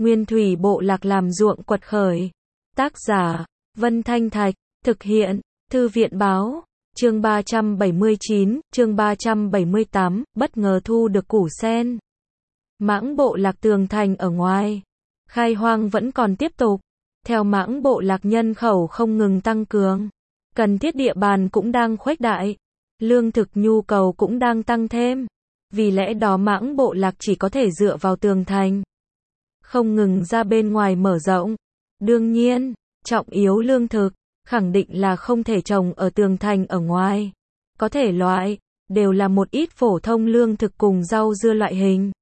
Nguyên thủy bộ lạc làm ruộng quật khởi. Tác giả, Vân Thanh Thạch, thực hiện, Thư viện báo. Chương 379, chương 378, bất ngờ thu được củ sen. Mãng bộ lạc tường thành ở ngoài. Khai hoang vẫn còn tiếp tục. Theo mãng bộ lạc nhân khẩu không ngừng tăng cường. Cần thiết địa bàn cũng đang khuếch đại. Lương thực nhu cầu cũng đang tăng thêm. Vì lẽ đó mãng bộ lạc chỉ có thể dựa vào tường thành. Không ngừng ra bên ngoài mở rộng. Đương nhiên, trọng yếu lương thực, khẳng định là không thể trồng ở tường thành ở ngoài. Có thể loại, đều là một ít phổ thông lương thực cùng rau dưa loại hình.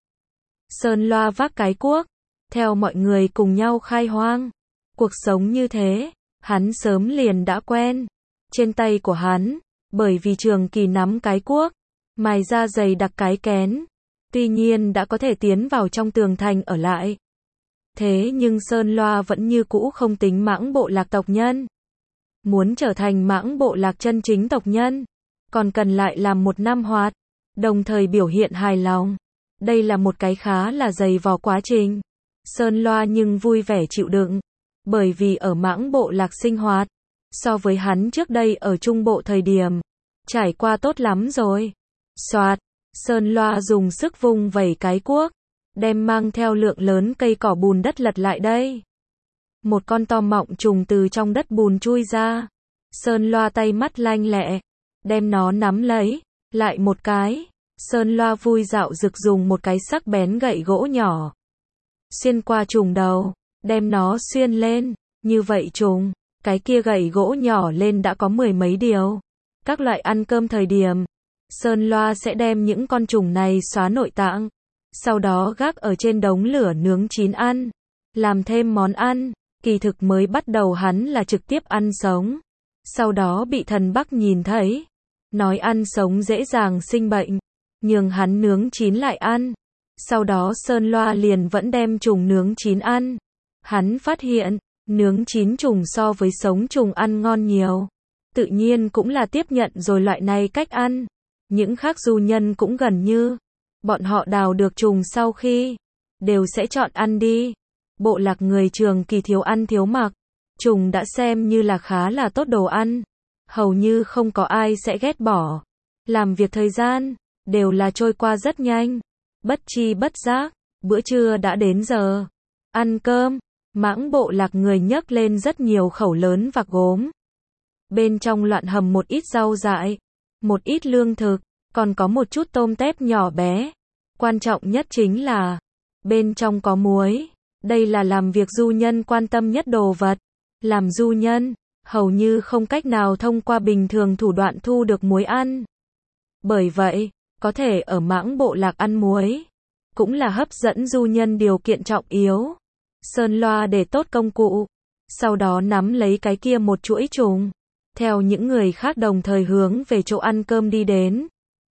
Sơn Loa vác cái cuốc, theo mọi người cùng nhau khai hoang. Cuộc sống như thế, hắn sớm liền đã quen. Trên tay của hắn, bởi vì trường kỳ nắm cái cuốc, mài ra dày đặc cái kén. Tuy nhiên đã có thể tiến vào trong tường thành ở lại. Thế nhưng Sơn Loa vẫn như cũ không tính mãng bộ lạc tộc nhân. Muốn trở thành mãng bộ lạc chân chính tộc nhân, còn cần lại làm một năm hoạt, đồng thời biểu hiện hài lòng. Đây là một cái khá là dày vò quá trình. Sơn Loa nhưng vui vẻ chịu đựng, bởi vì ở mãng bộ lạc sinh hoạt, so với hắn trước đây ở trung bộ thời điểm, trải qua tốt lắm rồi. Soạt, Sơn Loa dùng sức vung vẩy cái cuốc, đem mang theo lượng lớn cây cỏ bùn đất lật lại đây. Một con to mọng trùng từ trong đất bùn chui ra. Sơn Loa tay mắt lanh lẹ, đem nó nắm lấy, lại một cái. Sơn Loa vui dạo rực dùng một cái sắc bén gậy gỗ nhỏ. Xuyên qua trùng đầu, đem nó xuyên lên, như vậy trùng, cái kia gậy gỗ nhỏ lên đã có mười mấy điều. Các loại ăn cơm thời điểm, Sơn Loa sẽ đem những con trùng này xóa nội tạng. Sau đó gác ở trên đống lửa nướng chín ăn. Làm thêm món ăn. Kỳ thực mới bắt đầu hắn là trực tiếp ăn sống. Sau đó bị thần Bắc nhìn thấy. Nói ăn sống dễ dàng sinh bệnh. Nhường hắn nướng chín lại ăn. Sau đó Sơn Loa liền vẫn đem trùng nướng chín ăn. Hắn phát hiện, nướng chín trùng so với sống trùng ăn ngon nhiều. Tự nhiên cũng là tiếp nhận rồi loại này cách ăn. Những khác du nhân cũng gần như. Bọn họ đào được trùng sau khi, đều sẽ chọn ăn đi. Bộ lạc người trường kỳ thiếu ăn thiếu mặc. Trùng đã xem như là khá là tốt đồ ăn. Hầu như không có ai sẽ ghét bỏ. Làm việc thời gian, đều là trôi qua rất nhanh. Bất chi bất giác, bữa trưa đã đến giờ. Ăn cơm, mãng bộ lạc người nhấc lên rất nhiều khẩu lớn vạc gốm. Bên trong loạn hầm một ít rau dại, một ít lương thực, còn có một chút tôm tép nhỏ bé. Quan trọng nhất chính là, bên trong có muối. Đây là làm việc du nhân quan tâm nhất đồ vật. Làm du nhân, hầu như không cách nào thông qua bình thường thủ đoạn thu được muối ăn. Bởi vậy, có thể ở mãng bộ lạc ăn muối, cũng là hấp dẫn du nhân điều kiện trọng yếu. Sơn Loa để tốt công cụ, sau đó nắm lấy cái kia một chuỗi trùng. Theo những người khác đồng thời hướng về chỗ ăn cơm đi đến.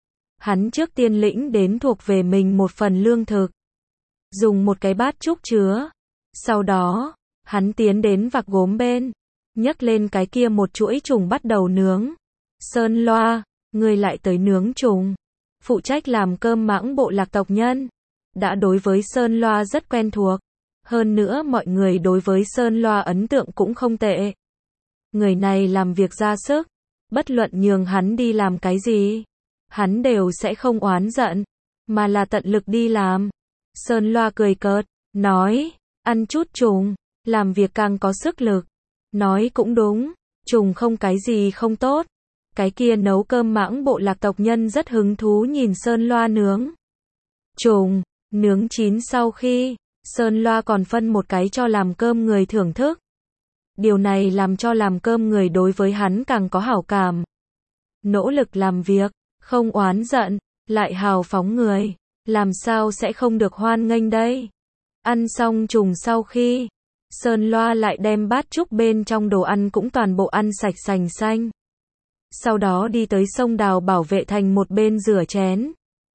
Hắn trước tiên lĩnh đến thuộc về mình một phần lương thực. Dùng một cái bát trúc chứa. Sau đó, hắn tiến đến vạc gốm bên. Nhấc lên cái kia một chuỗi trùng bắt đầu nướng. Sơn Loa, người lại tới nướng trùng. Phụ trách làm cơm mãng bộ lạc tộc nhân. Đã đối với Sơn Loa rất quen thuộc. Hơn nữa mọi người đối với Sơn Loa ấn tượng cũng không tệ. Người này làm việc ra sức. Bất luận nhường hắn đi làm cái gì, hắn đều sẽ không oán giận, mà là tận lực đi làm. Sơn Loa cười cợt, nói, ăn chút trùng, làm việc càng có sức lực. Nói cũng đúng, trùng không cái gì không tốt. Cái kia nấu cơm mãng bộ lạc tộc nhân rất hứng thú nhìn Sơn Loa nướng trùng, nướng chín sau khi, Sơn Loa còn phân một cái cho làm cơm người thưởng thức. Điều này làm cho làm cơm người đối với hắn càng có hảo cảm. Nỗ lực làm việc, không oán giận, lại hào phóng người, làm sao sẽ không được hoan nghênh đây. Ăn xong trùng sau khi, Sơn Loa lại đem bát trúc bên trong đồ ăn cũng toàn bộ ăn sạch sành xanh. Sau đó đi tới sông đào bảo vệ thành một bên rửa chén.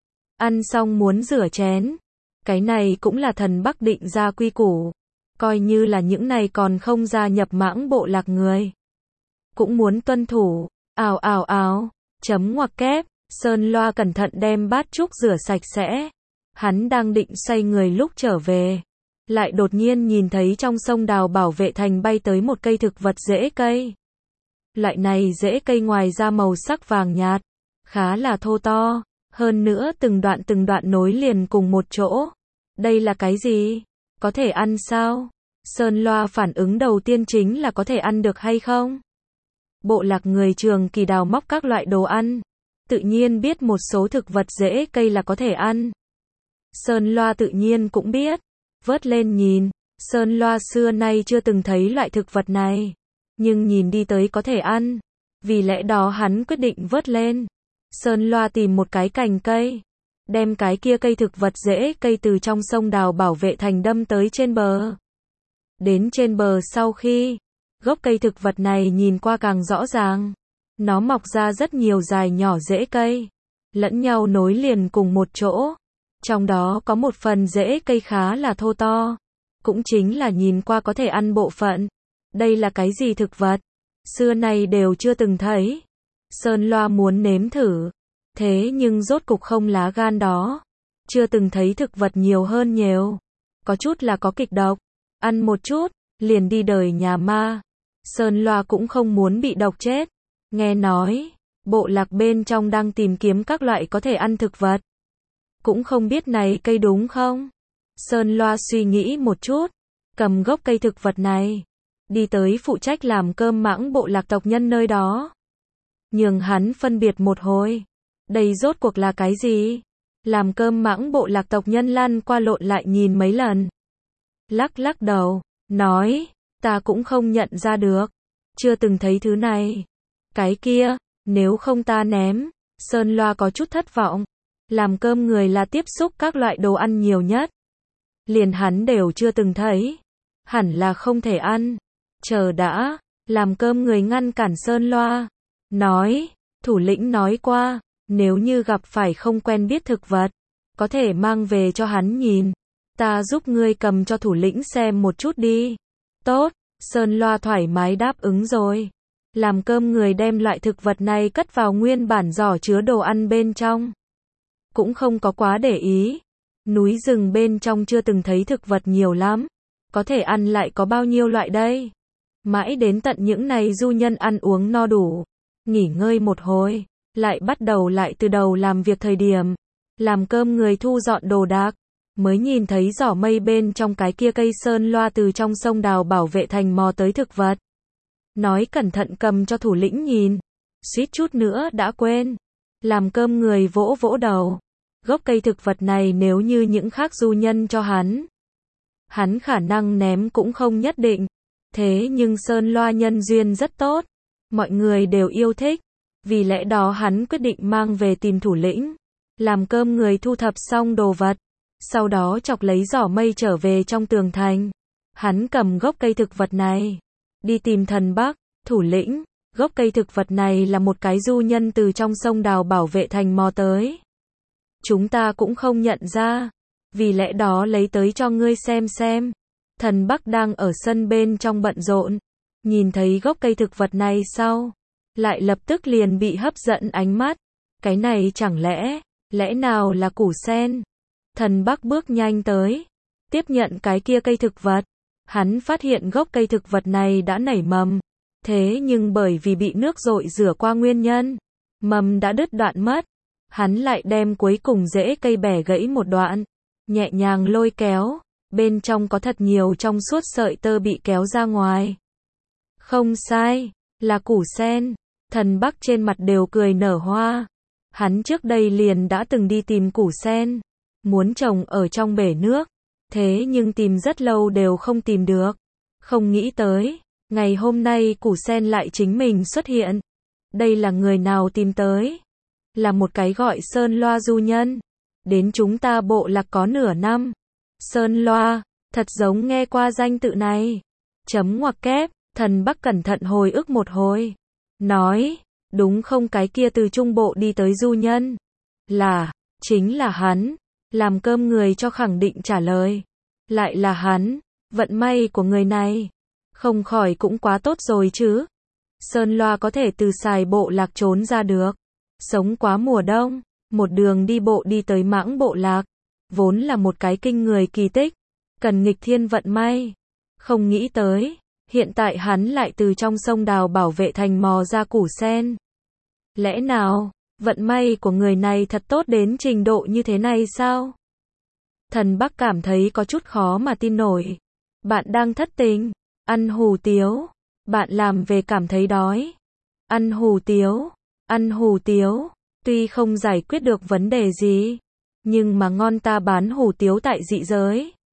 Ăn xong muốn rửa chén. Cái này cũng là thần Bắc định ra quy củ. Coi như là những này còn không gia nhập mãng bộ lạc người. Cũng muốn tuân thủ. Ào ào ào. Chấm ngoặc kép. Sơn Loa cẩn thận đem bát trúc rửa sạch sẽ. Hắn đang định xoay người lúc trở về. lại đột nhiên nhìn thấy trong sông Đào Bảo Vệ Thành bay tới một cây thực vật rễ cây. Loại này rễ cây ngoài ra màu sắc vàng nhạt, khá là thô to, hơn nữa từng đoạn nối liền cùng một chỗ. Đây là cái gì? Có thể ăn sao? Sơn Loa phản ứng đầu tiên chính là có thể ăn được hay không? Bộ lạc người Trường Kỳ đào móc các loại đồ ăn, tự nhiên biết một số thực vật rễ cây là có thể ăn. Sơn Loa tự nhiên cũng biết, vớt lên nhìn, Sơn Loa xưa nay chưa từng thấy loại thực vật này, nhưng nhìn đi tới có thể ăn, vì lẽ đó hắn quyết định vớt lên. Sơn Loa tìm một cái cành cây, đem cái kia cây thực vật rễ cây từ trong sông Đào Bảo Vệ Thành đâm tới trên bờ. Đến trên bờ sau khi, gốc cây thực vật này nhìn qua càng rõ ràng, nó mọc ra rất nhiều dài nhỏ rễ cây, lẫn nhau nối liền cùng một chỗ. Trong đó có một phần rễ cây khá là thô to, cũng chính là nhìn qua có thể ăn bộ phận. Đây là cái gì thực vật? Xưa nay đều chưa từng thấy. Sơn Loa muốn nếm thử, thế nhưng rốt cục không lá gan đó. Chưa từng thấy thực vật nhiều hơn nhiều. Có chút là có kịch độc, ăn một chút, liền đi đời nhà ma. Sơn Loa cũng không muốn bị độc chết. Nghe nói, bộ lạc bên trong đang tìm kiếm các loại có thể ăn thực vật. Cũng không biết này cây đúng không? Sơn Loa suy nghĩ một chút, cầm gốc cây thực vật này, đi tới phụ trách làm cơm mãng bộ lạc tộc nhân nơi đó. Nhường hắn phân biệt một hồi. Đây rốt cuộc là cái gì? Làm cơm mãng bộ lạc tộc nhân lăn qua lộn lại nhìn mấy lần. Lắc đầu, nói, ta cũng không nhận ra được. Chưa từng thấy thứ này. Cái kia, nếu không ta ném. Sơn Loa có chút thất vọng. Làm cơm người là tiếp xúc các loại đồ ăn nhiều nhất. Liền hắn đều chưa từng thấy. Hẳn là không thể ăn. Chờ đã, làm cơm người ngăn cản Sơn Loa. Nói, thủ lĩnh nói qua, nếu như gặp phải không quen biết thực vật, có thể mang về cho hắn nhìn. Ta giúp ngươi cầm cho thủ lĩnh xem một chút đi. Tốt, Sơn Loa thoải mái đáp ứng rồi. Làm cơm người đem loại thực vật này cất vào nguyên bản giỏ chứa đồ ăn bên trong. Cũng không có quá để ý. Núi rừng bên trong chưa từng thấy thực vật nhiều lắm. Có thể ăn lại có bao nhiêu loại đây? Mãi đến tận những này du nhân ăn uống no đủ, nghỉ ngơi một hồi, lại bắt đầu lại từ đầu làm việc thời điểm. Làm cơm người thu dọn đồ đạc, mới nhìn thấy giỏ mây bên trong cái kia cây Sơn Loa từ trong sông Đào Bảo Vệ Thành mò tới thực vật. Nói cẩn thận cầm cho thủ lĩnh nhìn, suýt chút nữa đã quên. Làm cơm người vỗ vỗ đầu. Gốc cây thực vật này nếu như những khác du nhân cho hắn khả năng ném cũng không nhất định. Thế nhưng Sơn Loa nhân duyên rất tốt, mọi người đều yêu thích, vì lẽ đó hắn quyết định mang về tìm thủ lĩnh. Làm cơm người thu thập xong đồ vật, sau đó chọc lấy giỏ mây trở về trong tường thành. Hắn cầm gốc cây thực vật này, đi tìm thần Bắc, thủ lĩnh. Gốc cây thực vật này là một cái du nhân từ trong sông Đào Bảo Vệ Thành mò tới. Chúng ta cũng không nhận ra, vì lẽ đó lấy tới cho ngươi xem. Thần Bắc đang ở sân bên trong bận rộn, nhìn thấy gốc cây thực vật này sau, lại lập tức liền bị hấp dẫn ánh mắt. Cái này chẳng lẽ nào là củ sen? Thần Bắc bước nhanh tới, tiếp nhận cái kia cây thực vật. Hắn phát hiện gốc cây thực vật này đã nảy mầm, thế nhưng bởi vì bị nước dội rửa qua nguyên nhân, mầm đã đứt đoạn mất. Hắn lại đem cuối cùng rễ cây bẻ gãy một đoạn, nhẹ nhàng lôi kéo, bên trong có thật nhiều trong suốt sợi tơ bị kéo ra ngoài. Không sai, là củ sen. Thần Bắc trên mặt đều cười nở hoa. Hắn trước đây liền đã từng đi tìm củ sen, muốn trồng ở trong bể nước, thế nhưng tìm rất lâu đều không tìm được. Không nghĩ tới, ngày hôm nay củ sen lại chính mình xuất hiện. Đây là người nào tìm tới? Là một cái gọi Sơn Loa du nhân. Đến chúng ta bộ lạc có nửa năm. Sơn Loa, thật giống nghe qua danh tự này. Chấm ngoặc kép, thần Bắc cẩn thận hồi ức một hồi. Nói, đúng không cái kia từ trung bộ đi tới du nhân? Chính là hắn. Làm cơm người cho khẳng định trả lời. Lại là hắn, vận may của người này. Không khỏi cũng quá tốt rồi chứ. Sơn Loa có thể từ xài bộ lạc trốn ra được. Sống quá mùa đông, một đường đi bộ đi tới mãng bộ lạc. Vốn là một cái kinh người kỳ tích. cần nghịch thiên vận may. Không nghĩ tới, hiện tại hắn lại từ trong sông đào bảo vệ thành mò ra củ sen. Lẽ nào, vận may của người này thật tốt đến trình độ như thế này sao? Thần Bắc cảm thấy có chút khó mà tin nổi. Bạn đang thất tình, ăn hủ tiếu, bạn làm về cảm thấy đói. Ăn hủ tiếu, tuy không giải quyết được vấn đề gì, nhưng mà ngon ta bán hủ tiếu tại dị giới.